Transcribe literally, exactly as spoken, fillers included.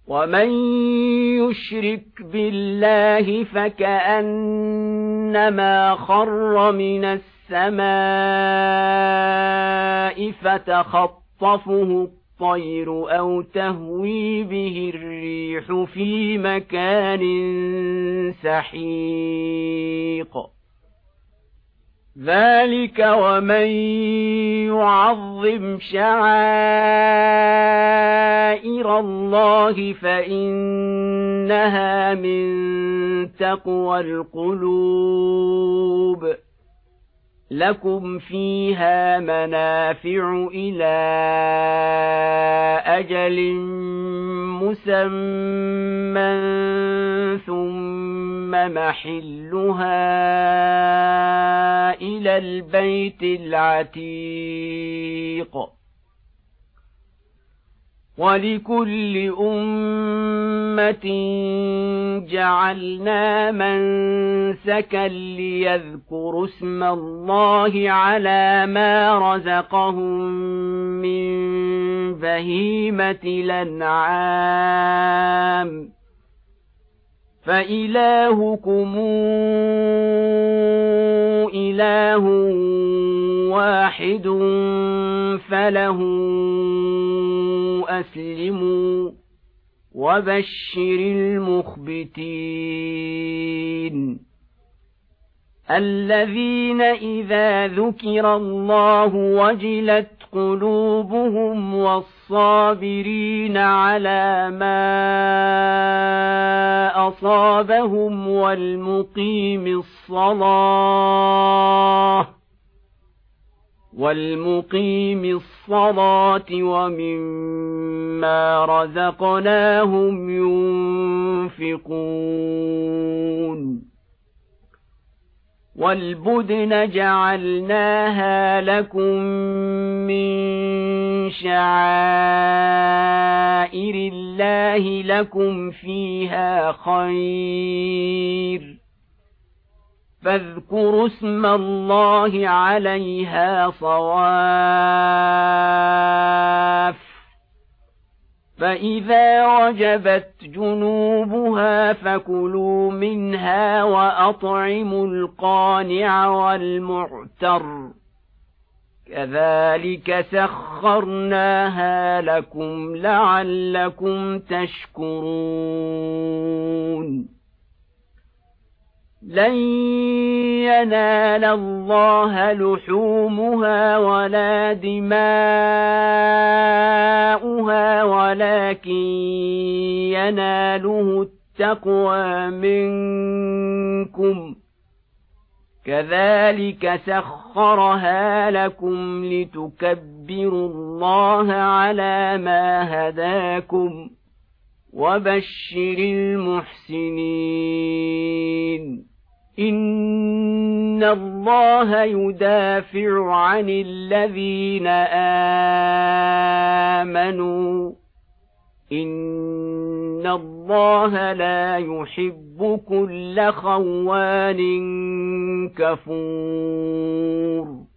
ومن يشرك بالله فكأنما خر من السماء فتخطفه الطير أو تهوي به الريح في مكان سحيق ذلك ومن يعظم شعائر الله فإنها من تقوى القلوب لكم فيها منافع إلى أجل مسمى ثم محلها إلى البيت العتيق ولكل أمة جعلنا منسكا ليذكروا اسم الله على ما رزقهم من بهيمة الأنعام فإلهكم إله واحد فله أسلموا وبشر المخبتين الذين إذا ذكر الله وجلت قلوبهم والصابرين على ما أصابهم والمقيم الصلاة والمقيم الصلاة ومما رزقناهم ينفقون والبدن جعلناها لكم من شعائر الله لكم فيها خير فاذكروا اسم الله عليها صواف فإذا وجبت جنوبها فكلوا منها وأطعموا القانع والمعتر كذلك سخرناها لكم لعلكم تشكرون لن ينال الله لحومها ولا دماؤها ولكن يناله التقوى منكم كذلك سخرها لكم لتكبروا الله على ما هداكم وبشر المحسنين إن الله يدافع عن الذين آمنوا إن الله لا يحب كل خوان كفور